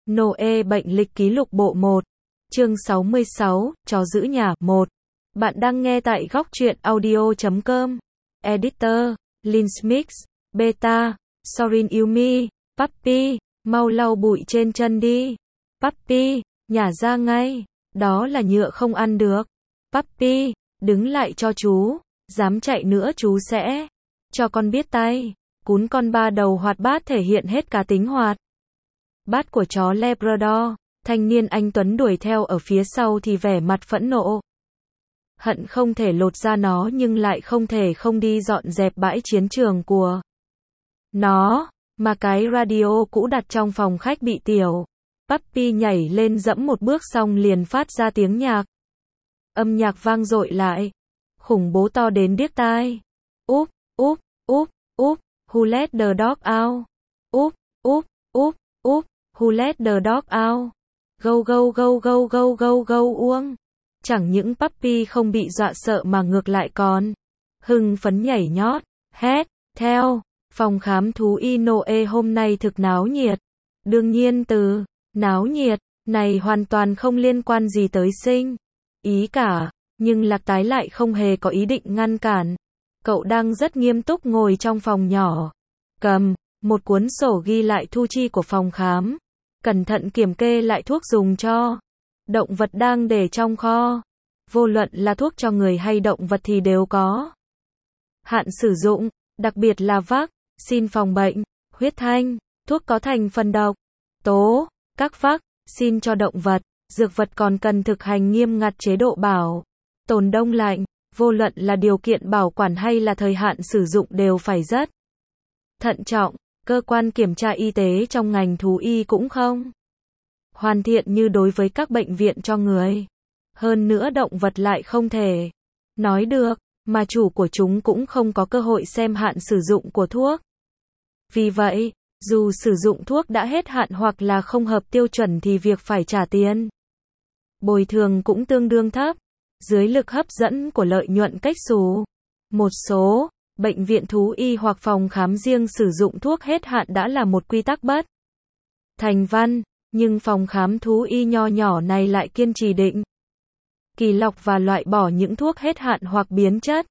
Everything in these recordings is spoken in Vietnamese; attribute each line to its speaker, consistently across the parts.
Speaker 1: Noe bệnh lịch ký lục bộ 1. Chương 66, chó giữ nhà 1. Bạn đang nghe tại góc truyện audio.com. Editor, Linsmix, Beta, Sorin Yumi, Puppy, mau lau bụi trên chân đi. Puppy, nhả ra ngay, đó là nhựa không ăn được. Puppy, đứng lại cho chú, dám chạy nữa chú sẽ cho con biết tay. Cún con ba đầu hoạt bát thể hiện hết cá tính hoạt bát của chó Labrador. Thanh niên anh Tuấn đuổi theo ở phía sau thì vẻ mặt phẫn nộ. Hận không thể lột ra nó nhưng lại không thể không đi dọn dẹp bãi chiến trường của nó, mà cái radio cũ đặt trong phòng khách bị tiểu. Puppy nhảy lên dẫm một bước xong liền phát ra tiếng nhạc. Âm nhạc vang dội lại, khủng bố to đến điếc tai. Úp, úp, úp, úp, who let the dog out? Úp, úp, úp, úp, who let the dog out? Go go go go go go go uông. Chẳng những Puppy không bị dọa sợ mà ngược lại còn hưng phấn nhảy nhót, hét theo. Phòng khám thú y Noe hôm nay thực náo nhiệt. Đương nhiên từ náo nhiệt này hoàn toàn không liên quan gì tới sinh ý cả, nhưng Lạc Tái lại không hề có ý định ngăn cản. Cậu đang rất nghiêm túc ngồi trong phòng nhỏ, cầm một cuốn sổ ghi lại thu chi của phòng khám, cẩn thận kiểm kê lại thuốc dùng cho động vật đang để trong kho. Vô luận là thuốc cho người hay động vật thì đều có hạn sử dụng, đặc biệt là vaccine phòng bệnh, huyết thanh, thuốc có thành phần độc tố, các vaccine cho động vật, dược vật còn cần thực hành nghiêm ngặt chế độ bảo tồn đông lạnh, vô luận là điều kiện bảo quản hay là thời hạn sử dụng đều phải rất thận trọng. Cơ quan kiểm tra y tế trong ngành thú y cũng không hoàn thiện như đối với các bệnh viện cho người. Hơn nữa động vật lại không thể nói được, mà chủ của chúng cũng không có cơ hội xem hạn sử dụng của thuốc. Vì vậy, dù sử dụng thuốc đã hết hạn hoặc là không hợp tiêu chuẩn thì việc phải trả tiền bồi thường cũng tương đương thấp. Dưới lực hấp dẫn của lợi nhuận cách xù, một số bệnh viện thú y hoặc phòng khám riêng sử dụng thuốc hết hạn đã là một quy tắc bất thành văn, nhưng phòng khám thú y nho nhỏ này lại kiên trì định kỳ lọc và loại bỏ những thuốc hết hạn hoặc biến chất.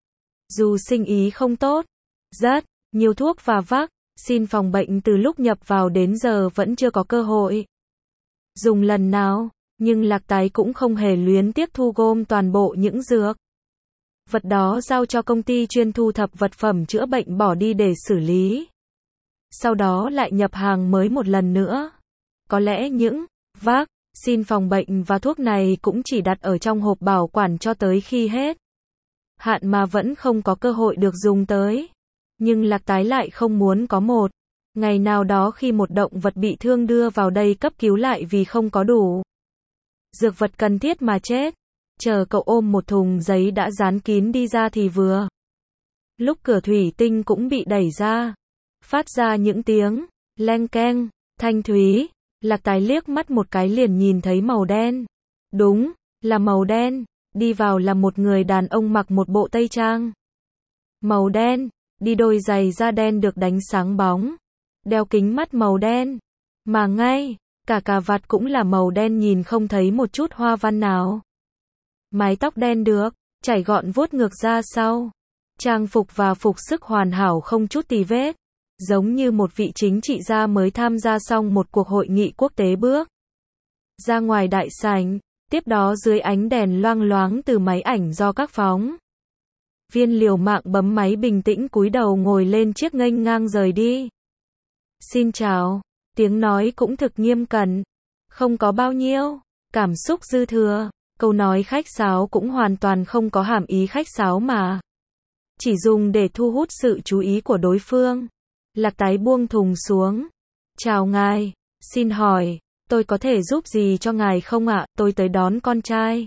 Speaker 1: Dù sinh ý không tốt, rất nhiều thuốc và vaccine phòng bệnh từ lúc nhập vào đến giờ vẫn chưa có cơ hội dùng lần nào, nhưng Lạc Tái cũng không hề luyến tiếc thu gom toàn bộ những dược vật đó giao cho công ty chuyên thu thập vật phẩm chữa bệnh bỏ đi để xử lý. Sau đó lại nhập hàng mới một lần nữa. Có lẽ những vaccine phòng bệnh và thuốc này cũng chỉ đặt ở trong hộp bảo quản cho tới khi hết hạn mà vẫn không có cơ hội được dùng tới. Nhưng Lạc Tái lại không muốn có một ngày nào đó khi một động vật bị thương đưa vào đây cấp cứu lại vì không có đủ dược vật cần thiết mà chết. Chờ cậu ôm một thùng giấy đã dán kín đi ra thì vừa lúc cửa thủy tinh cũng bị đẩy ra, phát ra những tiếng leng keng thanh thúy. Lạc Tái liếc mắt một cái liền nhìn thấy màu đen. Đúng là màu đen. Đi vào là một người đàn ông mặc một bộ tây trang màu đen, đi đôi giày da đen được đánh sáng bóng, đeo kính mắt màu đen, mà ngay cả cà vạt cũng là màu đen nhìn không thấy một chút hoa văn nào. Mái tóc đen được chải gọn vuốt ngược ra sau, trang phục và phục sức hoàn hảo không chút tì vết, giống như một vị chính trị gia mới tham gia xong một cuộc hội nghị quốc tế bước ra ngoài đại sảnh. Tiếp đó dưới ánh đèn loang loáng từ máy ảnh do các phóng viên liều mạng bấm máy bình tĩnh cúi đầu ngồi lên chiếc nghênh ngang rời đi. Xin chào, tiếng nói cũng thực nghiêm cẩn, không có bao nhiêu cảm xúc dư thừa. Câu nói khách sáo cũng hoàn toàn không có hàm ý khách sáo mà chỉ dùng để thu hút sự chú ý của đối phương. Lạc Tái buông thùng xuống. Chào ngài, xin hỏi, tôi có thể giúp gì cho ngài không ạ? Tôi tới đón con trai.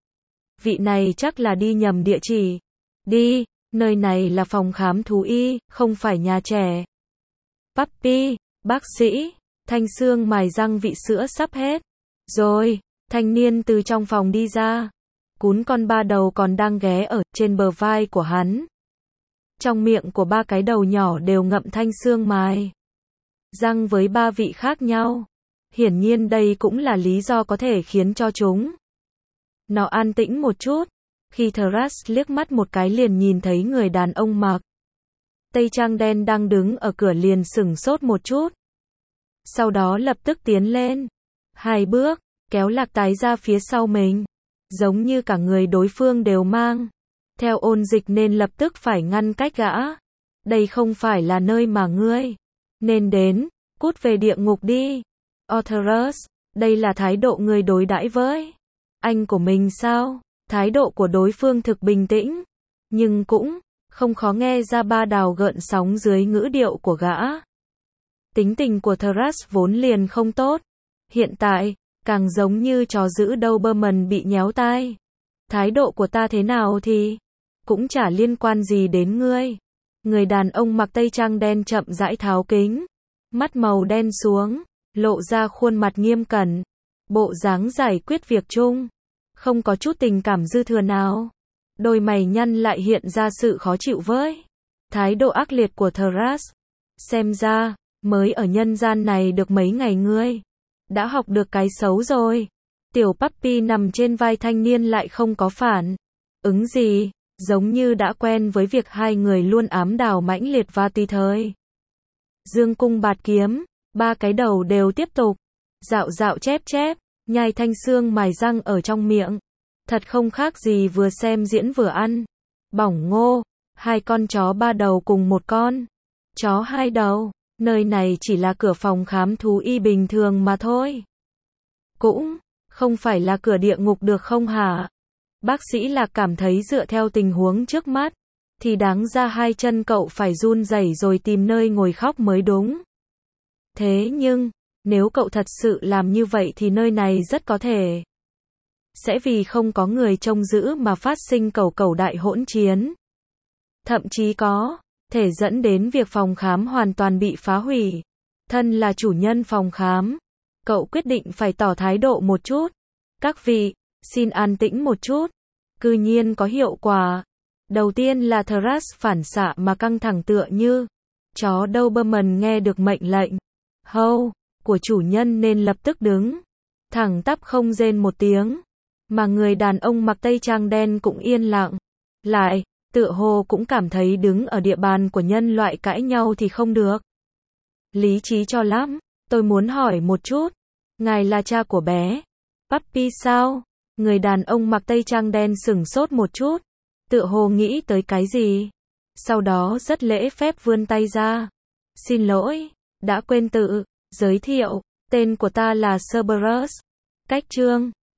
Speaker 1: Vị này chắc là đi nhầm địa chỉ. Đi, nơi này là phòng khám thú y, không phải nhà trẻ. Puppy, bác sĩ, thanh xương mài răng vị sữa sắp hết rồi. Thanh niên từ trong phòng đi ra. Cún con ba đầu còn đang ghé ở trên bờ vai của hắn. Trong miệng của ba cái đầu nhỏ đều ngậm thanh xương mài răng với ba vị khác nhau. Hiển nhiên đây cũng là lý do có thể khiến cho chúng nó an tĩnh một chút. Khi Thrush liếc mắt một cái liền nhìn thấy người đàn ông mặc tây trang đen đang đứng ở cửa liền sửng sốt một chút. Sau đó lập tức tiến lên 2 bước, kéo Lạc Tái ra phía sau mình. Giống như cả người đối phương đều mang theo ôn dịch nên lập tức phải ngăn cách gã. Đây không phải là nơi mà ngươi nên đến, cút về địa ngục đi. Ortherus, đây là thái độ ngươi đối đãi với anh của mình sao? Thái độ của đối phương thực bình tĩnh, nhưng cũng không khó nghe ra ba đào gợn sóng dưới ngữ điệu của gã. Tính tình của Thrush vốn liền không tốt. Hiện tại, càng giống như chó giữ Doberman bị nhéo tai. Thái độ của ta thế nào thì cũng chả liên quan gì đến ngươi. Người đàn ông mặc tây trang đen chậm rãi tháo kính, mắt màu đen xuống, lộ ra khuôn mặt nghiêm cẩn, bộ dáng giải quyết việc chung, không có chút tình cảm dư thừa nào. Đôi mày nhăn lại hiện ra sự khó chịu với thái độ ác liệt của Thrush. Xem ra, mới ở nhân gian này được mấy ngày ngươi đã học được cái xấu rồi. Tiểu puppy nằm trên vai thanh niên lại không có phản ứng gì, giống như đã quen với việc hai người luôn ám đào mãnh liệt và tùy thời dương cung bạt kiếm. Ba cái đầu đều tiếp tục dạo dạo chép chép, nhai thanh xương mài răng ở trong miệng. Thật không khác gì vừa xem diễn vừa ăn. Bỏng ngô, 2 con chó 3 đầu cùng một con chó 2 đầu. Nơi này chỉ là cửa phòng khám thú y bình thường mà thôi. Cũng không phải là cửa địa ngục được không hả? Bác sĩ Lạc cảm thấy dựa theo tình huống trước mắt thì đáng ra 2 chân cậu phải run rẩy rồi tìm nơi ngồi khóc mới đúng. Thế nhưng, nếu cậu thật sự làm như vậy thì nơi này rất có thể sẽ vì không có người trông giữ mà phát sinh cẩu đại hỗn chiến. Thậm chí có thể dẫn đến việc phòng khám hoàn toàn bị phá hủy. Thân là chủ nhân phòng khám, cậu quyết định phải tỏ thái độ một chút. Các vị, xin an tĩnh một chút. Cư nhiên có hiệu quả. Đầu tiên là Thrush phản xạ mà căng thẳng tựa như chó Doberman nghe được mệnh lệnh hâu của chủ nhân nên lập tức đứng thẳng tắp không rên một tiếng. Mà người đàn ông mặc tây trang đen cũng yên lặng lại, tựa hồ cũng cảm thấy đứng ở địa bàn của nhân loại cãi nhau thì không được lý trí cho lắm. Tôi muốn hỏi một chút, ngài là cha của bé Puppy sao? Người đàn ông mặc tây trang đen sửng sốt một chút, tựa hồ nghĩ tới cái gì. Sau đó rất lễ phép vươn tay ra. Xin lỗi, đã quên tự giới thiệu, tên của ta là Cerberus. Cách chương